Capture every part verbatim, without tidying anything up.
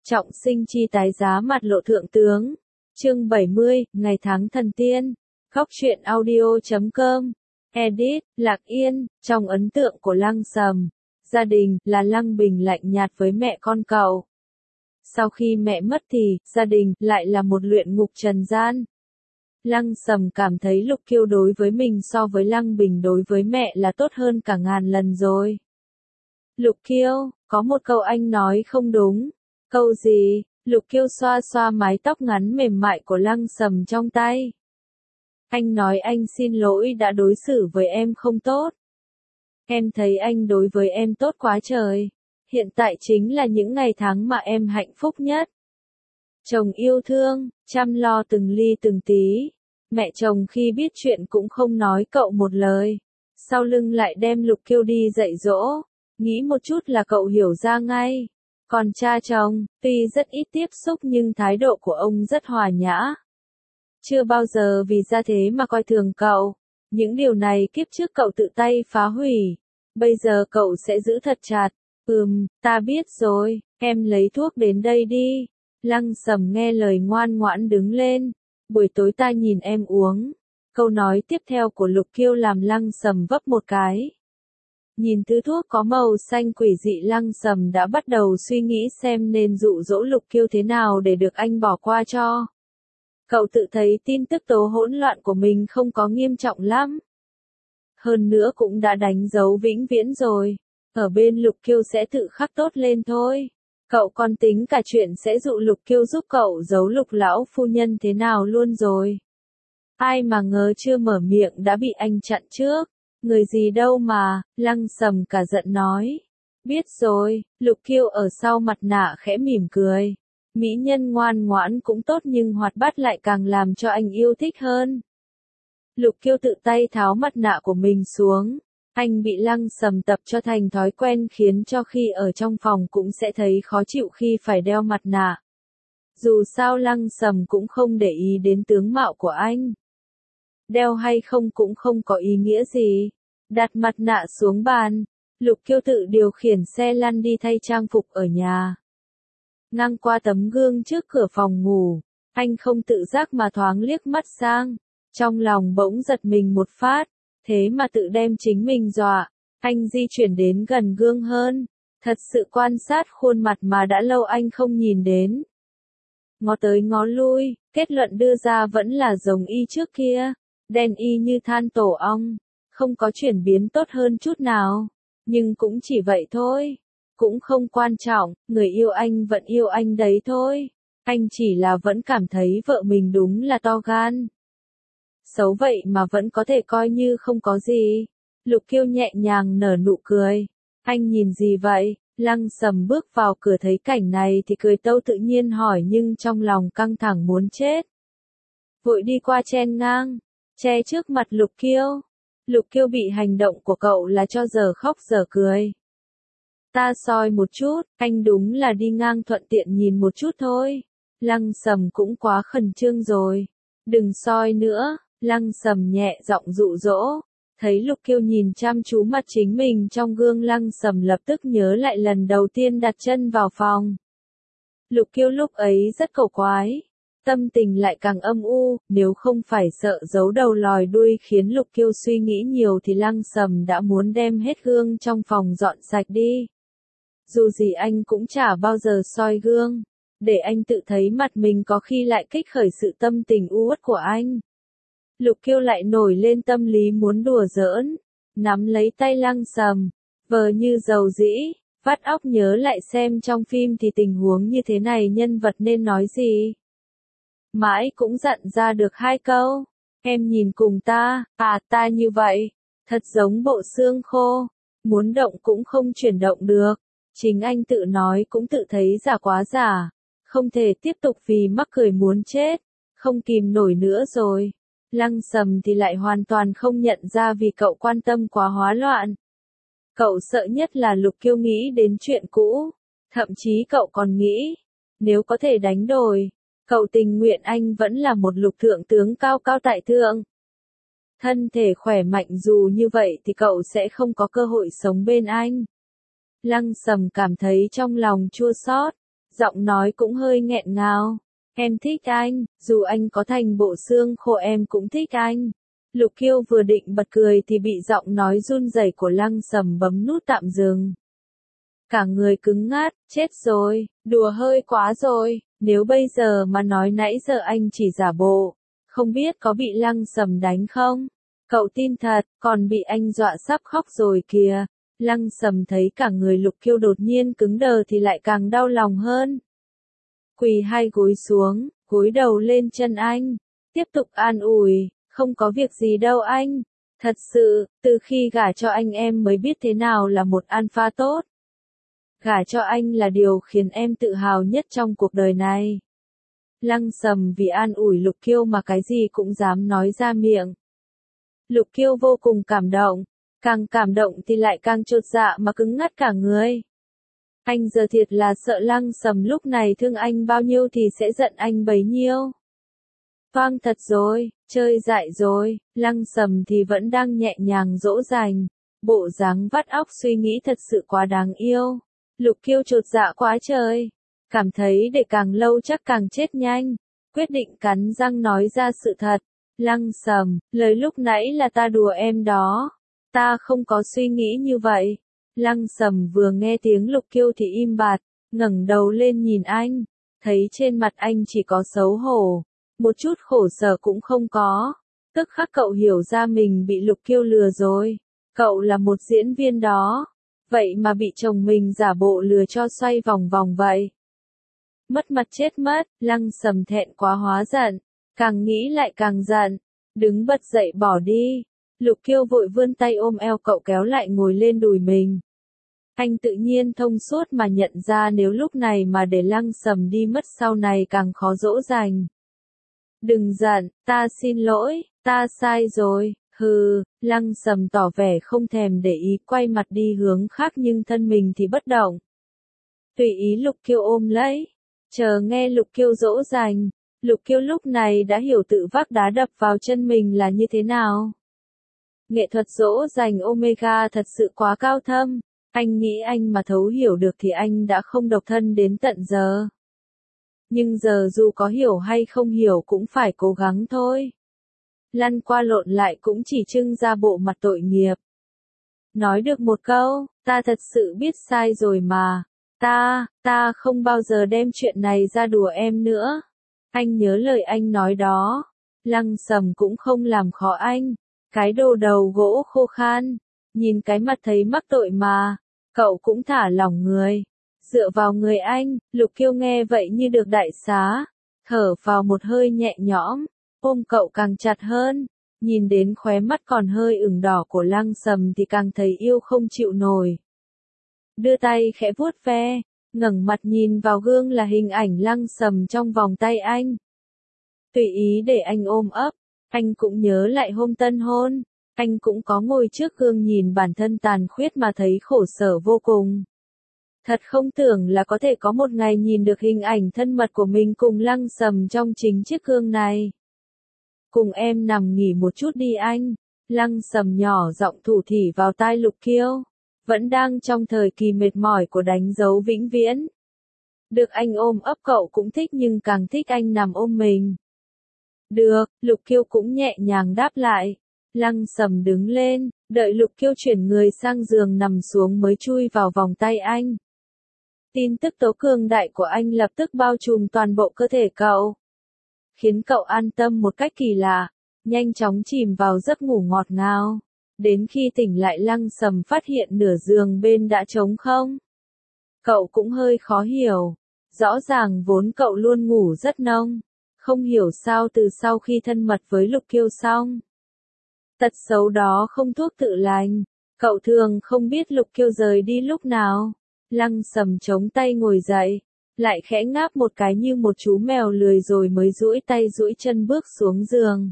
Trọng sinh chi tái giá mặt lộ thượng tướng. Chương bảy mươi, Ngày tháng thần tiên. Góc truyện audio chấm com. Edit, Lạc Yên. Trong ấn tượng của Lăng Sầm, gia đình là Lăng Bình lạnh nhạt với mẹ con cậu. Sau khi mẹ mất thì, gia đình lại là một luyện ngục trần gian. Lăng Sầm cảm thấy Lục Kiêu đối với mình so với Lăng Bình đối với mẹ là tốt hơn cả ngàn lần rồi. Lục Kiêu, có một câu anh nói không đúng. Câu gì? Lục Kiêu xoa xoa mái tóc ngắn mềm mại của Lăng Sầm trong tay. Anh nói anh xin lỗi đã đối xử với em không tốt. Em thấy anh đối với em tốt quá trời. Hiện tại chính là những ngày tháng mà em hạnh phúc nhất. Chồng yêu thương, chăm lo từng ly từng tí. Mẹ chồng khi biết chuyện cũng không nói cậu một lời. Sau lưng lại đem Lục Kiêu đi dạy dỗ. Nghĩ một chút là cậu hiểu ra ngay. Còn cha chồng, tuy rất ít tiếp xúc nhưng thái độ của ông rất hòa nhã. Chưa bao giờ vì ra thế mà coi thường cậu. Những điều này kiếp trước cậu tự tay phá hủy. Bây giờ cậu sẽ giữ thật chặt. Ừm, ta biết rồi, em lấy thuốc đến đây đi. Lăng Sầm nghe lời ngoan ngoãn đứng lên. Buổi tối ta nhìn em uống. Câu nói tiếp theo của Lục Kiêu làm Lăng Sầm vấp một cái. Nhìn thứ thuốc có màu xanh quỷ dị, Lăng Sầm đã bắt đầu suy nghĩ xem nên dụ dỗ Lục Kiêu thế nào để được anh bỏ qua cho. Cậu tự thấy tin tức tố hỗn loạn của mình không có nghiêm trọng lắm. Hơn nữa cũng đã đánh dấu vĩnh viễn rồi. Ở bên Lục Kiêu sẽ tự khắc tốt lên thôi. Cậu còn tính cả chuyện sẽ dụ Lục Kiêu giúp cậu giấu Lục lão phu nhân thế nào luôn rồi. Ai mà ngờ chưa mở miệng đã bị anh chặn trước. Người gì đâu mà, Lăng Sầm cả giận nói. Biết rồi, Lục Kiêu ở sau mặt nạ khẽ mỉm cười. Mỹ nhân ngoan ngoãn cũng tốt nhưng hoạt bát lại càng làm cho anh yêu thích hơn. Lục Kiêu tự tay tháo mặt nạ của mình xuống. Anh bị Lăng Sầm tập cho thành thói quen khiến cho khi ở trong phòng cũng sẽ thấy khó chịu khi phải đeo mặt nạ. Dù sao Lăng Sầm cũng không để ý đến tướng mạo của anh. Đeo hay không cũng không có ý nghĩa gì. Đặt mặt nạ xuống bàn. Lục Kiêu tự điều khiển xe lăn đi thay trang phục ở nhà. Ngang qua tấm gương trước cửa phòng ngủ. Anh không tự giác mà thoáng liếc mắt sang. Trong lòng bỗng giật mình một phát. Thế mà tự đem chính mình dọa. Anh di chuyển đến gần gương hơn. Thật sự quan sát khuôn mặt mà đã lâu anh không nhìn đến. Ngó tới ngó lui, kết luận đưa ra vẫn là giống y trước kia. Đen y như than tổ ong. Không có chuyển biến tốt hơn chút nào. Nhưng cũng chỉ vậy thôi. Cũng không quan trọng, người yêu anh vẫn yêu anh đấy thôi. Anh chỉ là vẫn cảm thấy vợ mình đúng là to gan. Xấu vậy mà vẫn có thể coi như không có gì. Lục Kiêu nhẹ nhàng nở nụ cười. Anh nhìn gì vậy? Lăng Sầm bước vào cửa thấy cảnh này thì cười tâu tự nhiên hỏi nhưng trong lòng căng thẳng muốn chết. Vội đi qua chen ngang, che trước mặt Lục Kiêu. Lục Kiêu bị hành động của cậu là cho giờ khóc giờ cười. Ta soi một chút, anh đúng là đi ngang thuận tiện nhìn một chút thôi. Lăng Sầm cũng quá khẩn trương rồi. Đừng soi nữa, Lăng Sầm nhẹ giọng dụ dỗ. Thấy Lục Kiêu nhìn chăm chú mặt chính mình trong gương, Lăng Sầm lập tức nhớ lại lần đầu tiên đặt chân vào phòng. Lục Kiêu lúc ấy rất cổ quái. Tâm tình lại càng âm u, nếu không phải sợ giấu đầu lòi đuôi khiến Lục Kiêu suy nghĩ nhiều thì Lăng Sầm đã muốn đem hết gương trong phòng dọn sạch đi. Dù gì anh cũng chả bao giờ soi gương, để anh tự thấy mặt mình có khi lại kích khởi sự tâm tình u uất của anh. Lục Kiêu lại nổi lên tâm lý muốn đùa giỡn, nắm lấy tay Lăng Sầm, vờ như dầu dĩ, vắt óc nhớ lại xem trong phim thì tình huống như thế này nhân vật nên nói gì. Mãi cũng dặn ra được hai câu. Em nhìn cùng ta, à ta như vậy. Thật giống bộ xương khô. Muốn động cũng không chuyển động được. Chính anh tự nói cũng tự thấy giả quá giả. Không thể tiếp tục vì mắc cười muốn chết. Không kìm nổi nữa rồi. Lăng Sầm thì lại hoàn toàn không nhận ra vì cậu quan tâm quá hóa loạn. Cậu sợ nhất là Lục Kiêu nghĩ đến chuyện cũ. Thậm chí cậu còn nghĩ. Nếu có thể đánh đổi. Cậu tình nguyện anh vẫn là một Lục thượng tướng cao cao tại thượng. Thân thể khỏe mạnh dù như vậy thì cậu sẽ không có cơ hội sống bên anh. Lăng Sầm cảm thấy trong lòng chua xót. giọng nói cũng hơi nghẹn ngào. Em thích anh, dù anh có thành bộ xương khô em cũng thích anh. Lục Kiêu vừa định bật cười thì bị giọng nói run rẩy của Lăng Sầm bấm nút tạm dừng. Cả người cứng ngắt, chết rồi, đùa hơi quá rồi, nếu bây giờ mà nói nãy giờ anh chỉ giả bộ, không biết có bị Lăng Sầm đánh không? Cậu tin thật, còn bị anh dọa sắp khóc rồi kìa. Lăng Sầm thấy cả người Lục Kiêu đột nhiên cứng đờ thì lại càng đau lòng hơn. Quỳ hai gối xuống, gối đầu lên chân anh, tiếp tục an ủi, không có việc gì đâu anh. Thật sự, từ khi gả cho anh em mới biết thế nào là một alpha tốt. Gả cho anh là điều khiến em tự hào nhất trong cuộc đời này. Lăng Sầm vì an ủi Lục Kiêu mà cái gì cũng dám nói ra miệng. Lục Kiêu vô cùng cảm động, càng cảm động thì lại càng chột dạ mà cứng ngắt cả người. Anh giờ thiệt là sợ Lăng Sầm lúc này thương anh bao nhiêu thì sẽ giận anh bấy nhiêu. Toang thật rồi, chơi dại rồi, Lăng Sầm thì vẫn đang nhẹ nhàng dỗ dành, bộ dáng vắt óc suy nghĩ thật sự quá đáng yêu. Lục Kiêu chột dạ quá trời, cảm thấy để càng lâu chắc càng chết nhanh, quyết định cắn răng nói ra sự thật. Lăng Sầm, lời lúc nãy là ta đùa em đó, ta không có suy nghĩ như vậy. Lăng Sầm vừa nghe tiếng Lục Kiêu thì im bặt, ngẩng đầu lên nhìn anh, thấy trên mặt anh chỉ có xấu hổ, một chút khổ sở cũng không có. Tức khắc cậu hiểu ra mình bị Lục Kiêu lừa rồi, cậu là một diễn viên đó, vậy mà bị chồng mình giả bộ lừa cho xoay vòng vòng vậy. Mất mặt chết mất, Lăng Sầm thẹn quá hóa giận, càng nghĩ lại càng giận, đứng bật dậy bỏ đi. Lục Kiêu vội vươn tay ôm eo cậu kéo lại ngồi lên đùi mình. Anh tự nhiên thông suốt mà nhận ra nếu lúc này mà để Lăng Sầm đi mất sau này càng khó dỗ dành. Đừng giận, ta xin lỗi, ta sai rồi, hừ. Lăng Sầm tỏ vẻ không thèm để ý quay mặt đi hướng khác nhưng thân mình thì bất động. Tùy ý Lục Kiêu ôm lấy, chờ nghe Lục Kiêu dỗ dành. Lục Kiêu lúc này đã hiểu tự vác đá đập vào chân mình là như thế nào. Nghệ thuật dỗ dành Omega thật sự quá cao thâm, anh nghĩ anh mà thấu hiểu được thì anh đã không độc thân đến tận giờ. Nhưng giờ dù có hiểu hay không hiểu cũng phải cố gắng thôi. Lăn qua lộn lại cũng chỉ trưng ra bộ mặt tội nghiệp. Nói được một câu, ta thật sự biết sai rồi mà. Ta, ta không bao giờ đem chuyện này ra đùa em nữa. Anh nhớ lời anh nói đó. Lăng Sầm cũng không làm khó anh. Cái đồ đầu gỗ khô khan. Nhìn cái mặt thấy mắc tội mà. Cậu cũng thả lỏng người. Dựa vào người anh, Lục Kiêu nghe vậy như được đại xá. Thở vào một hơi nhẹ nhõm. Ôm cậu càng chặt hơn. Nhìn đến khóe mắt còn hơi ửng đỏ của Lăng Sầm thì càng thấy yêu không chịu nổi. Đưa tay khẽ vuốt ve, ngẩng mặt nhìn vào gương là hình ảnh Lăng Sầm trong vòng tay anh. Tùy ý để anh ôm ấp, anh cũng nhớ lại hôm tân hôn, anh cũng có ngồi trước gương nhìn bản thân tàn khuyết mà thấy khổ sở vô cùng. Thật không tưởng là có thể có một ngày nhìn được hình ảnh thân mật của mình cùng Lăng Sầm trong chính chiếc gương này. Cùng em nằm nghỉ một chút đi anh. Lăng Sầm nhỏ giọng thủ thỉ vào tai Lục Kiêu. Vẫn đang trong thời kỳ mệt mỏi của đánh dấu vĩnh viễn. Được anh ôm ấp cậu cũng thích nhưng càng thích anh nằm ôm mình. Được, Lục Kiêu cũng nhẹ nhàng đáp lại. Lăng Sầm đứng lên, đợi Lục Kiêu chuyển người sang giường nằm xuống mới chui vào vòng tay anh. Tin tức tố cường đại của anh lập tức bao trùm toàn bộ cơ thể cậu. Khiến cậu an tâm một cách kỳ lạ, nhanh chóng chìm vào giấc ngủ ngọt ngào. Đến khi tỉnh lại Lăng Sầm phát hiện nửa giường bên đã trống không. Cậu cũng hơi khó hiểu. Rõ ràng vốn cậu luôn ngủ rất nông. Không hiểu sao từ sau khi thân mật với Lục Kiêu xong. Tật xấu đó không thuốc tự lành. Cậu thường không biết Lục Kiêu rời đi lúc nào. Lăng Sầm chống tay ngồi dậy. Lại khẽ ngáp một cái như một chú mèo lười rồi mới duỗi tay duỗi chân bước xuống giường.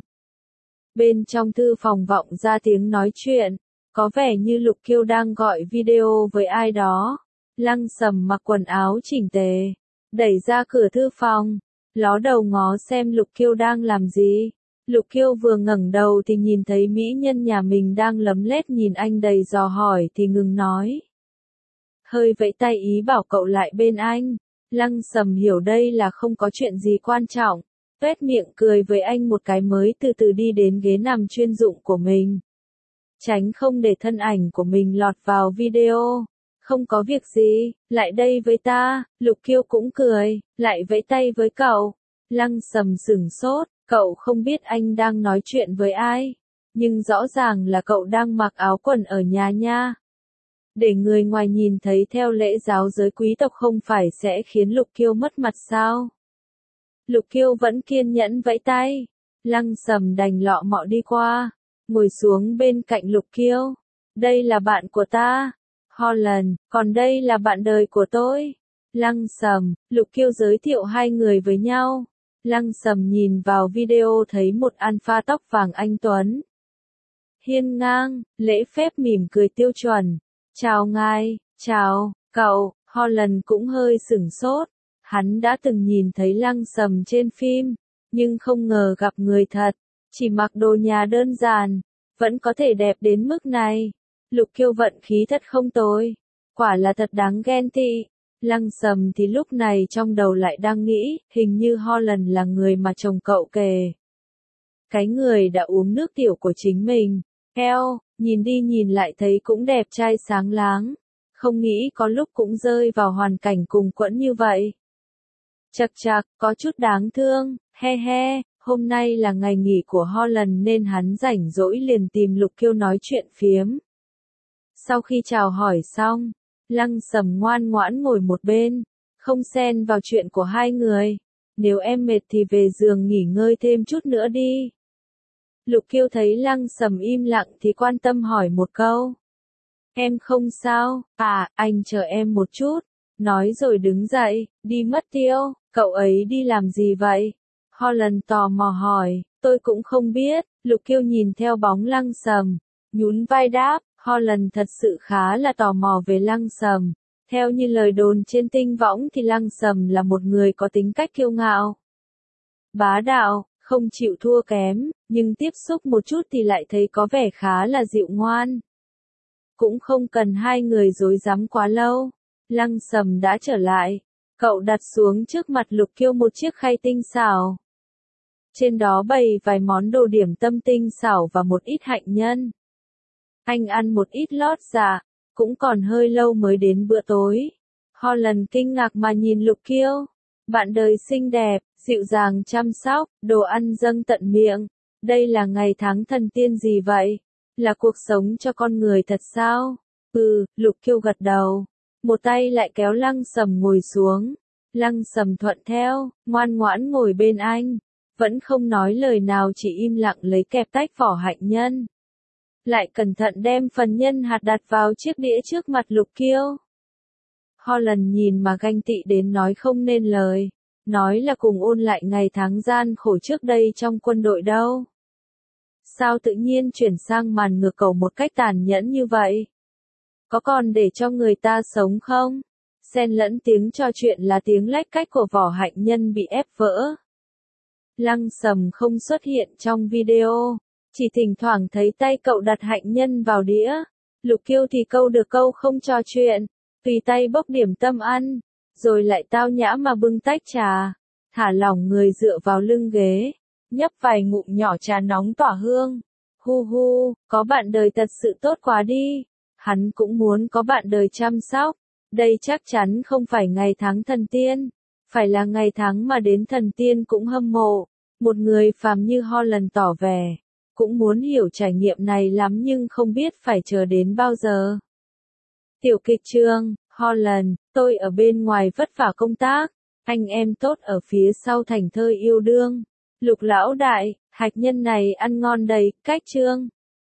Bên trong thư phòng vọng ra tiếng nói chuyện, có vẻ như Lục Kiêu đang gọi video với ai đó. Lăng Sầm mặc quần áo chỉnh tề, đẩy ra cửa thư phòng, ló đầu ngó xem Lục Kiêu đang làm gì. Lục Kiêu vừa ngẩng đầu thì nhìn thấy mỹ nhân nhà mình đang lấm lét nhìn anh đầy dò hỏi thì ngừng nói. Hơi vẫy tay ý bảo cậu lại bên anh. Lăng Sầm hiểu đây là không có chuyện gì quan trọng, tuét miệng cười với anh một cái mới từ từ đi đến ghế nằm chuyên dụng của mình. Tránh không để thân ảnh của mình lọt vào video. Không có việc gì, lại đây với ta, Lục Kiêu cũng cười, lại vẫy tay với cậu. Lăng Sầm sửng sốt, cậu không biết anh đang nói chuyện với ai, nhưng rõ ràng là cậu đang mặc áo quần ở nhà nha. Để người ngoài nhìn thấy theo lễ giáo giới quý tộc không phải sẽ khiến Lục Kiêu mất mặt sao? Lục Kiêu vẫn kiên nhẫn vẫy tay. Lăng Sầm đành lọ mọ đi qua, ngồi xuống bên cạnh Lục Kiêu. Đây là bạn của ta, Holland, còn đây là bạn đời của tôi. Lăng Sầm, Lục Kiêu giới thiệu hai người với nhau. Lăng Sầm nhìn vào video thấy một alpha tóc vàng anh tuấn. Hiên ngang, lễ phép mỉm cười tiêu chuẩn. Chào ngài, chào, cậu. Holland cũng hơi sửng sốt. Hắn đã từng nhìn thấy Lăng Sầm trên phim, nhưng không ngờ gặp người thật. Chỉ mặc đồ nhà đơn giản, vẫn có thể đẹp đến mức này. Lục Kiêu vận khí thật không tồi. Quả là thật đáng ghen tị. Lăng Sầm thì lúc này trong đầu lại đang nghĩ, hình như Holland là người mà chồng cậu kể. Cái người đã uống nước tiểu của chính mình. Eo, nhìn đi nhìn lại thấy cũng đẹp trai sáng láng. Không nghĩ có lúc cũng rơi vào hoàn cảnh cùng quẫn như vậy. Chật chật, có chút đáng thương, he he, hôm nay là ngày nghỉ của Holland nên hắn rảnh rỗi liền tìm Lục Kiêu nói chuyện phiếm. Sau khi chào hỏi xong, Lăng Sầm ngoan ngoãn ngồi một bên, không xen vào chuyện của hai người. Nếu em mệt thì về giường nghỉ ngơi thêm chút nữa đi. Lục Kiêu thấy Lăng Sầm im lặng thì quan tâm hỏi một câu. Em không sao, à, anh chờ em một chút. Nói rồi đứng dậy, đi mất tiêu, cậu ấy đi làm gì vậy? Holland tò mò hỏi, tôi cũng không biết. Lục Kiêu nhìn theo bóng Lăng Sầm, nhún vai đáp. Holland thật sự khá là tò mò về Lăng Sầm. Theo như lời đồn trên tinh võng thì Lăng Sầm là một người có tính cách kiêu ngạo, bá đạo, không chịu thua kém, nhưng tiếp xúc một chút thì lại thấy có vẻ khá là dịu ngoan. Cũng không cần hai người rối rắm quá lâu. Lăng Sầm đã trở lại. Cậu đặt xuống trước mặt Lục Kiêu một chiếc khay tinh xảo. Trên đó bày vài món đồ điểm tâm tinh xảo và một ít hạnh nhân. Anh ăn một ít lót dạ, cũng còn hơi lâu mới đến bữa tối. Holland kinh ngạc mà nhìn Lục Kiêu. Bạn đời xinh đẹp, dịu dàng chăm sóc, đồ ăn dâng tận miệng. Đây là ngày tháng thần tiên gì vậy? Là cuộc sống cho con người thật sao? Ừ, Lục Kiêu gật đầu. Một tay lại kéo Lăng Sầm ngồi xuống. Lăng Sầm thuận theo, ngoan ngoãn ngồi bên anh. Vẫn không nói lời nào, chỉ im lặng lấy kẹp tách vỏ hạnh nhân. Lại cẩn thận đem phần nhân hạt đặt vào chiếc đĩa trước mặt Lục Kiêu. Holland nhìn mà ganh tị đến nói không nên lời. Nói là cùng ôn lại ngày tháng gian khổ trước đây trong quân đội đâu. Sao tự nhiên chuyển sang màn ngược cầu một cách tàn nhẫn như vậy? Có còn để cho người ta sống không? Xen lẫn tiếng trò chuyện là tiếng lách cách của vỏ hạnh nhân bị ép vỡ. Lăng Sầm không xuất hiện trong video, chỉ thỉnh thoảng thấy tay cậu đặt hạnh nhân vào đĩa. Lục Kiêu thì câu được câu không trò chuyện, tùy tay bốc điểm tâm ăn, rồi lại tao nhã mà bưng tách trà, thả lỏng người dựa vào lưng ghế, nhấp vài ngụm nhỏ trà nóng tỏa hương. Hu hu, có bạn đời thật sự tốt quá đi. Hắn cũng muốn có bạn đời chăm sóc. Đây chắc chắn không phải ngày tháng thần tiên, phải là ngày tháng mà đến thần tiên cũng hâm mộ. Một người phàm như Holland tỏ vẻ, cũng muốn hiểu trải nghiệm này lắm nhưng không biết phải chờ đến bao giờ. Tiểu kịch chương, Holland, tôi ở bên ngoài vất vả công tác, anh em tốt ở phía sau thành thơi yêu đương. Lục lão đại, hạnh nhân này ăn ngon đầy, cách chương.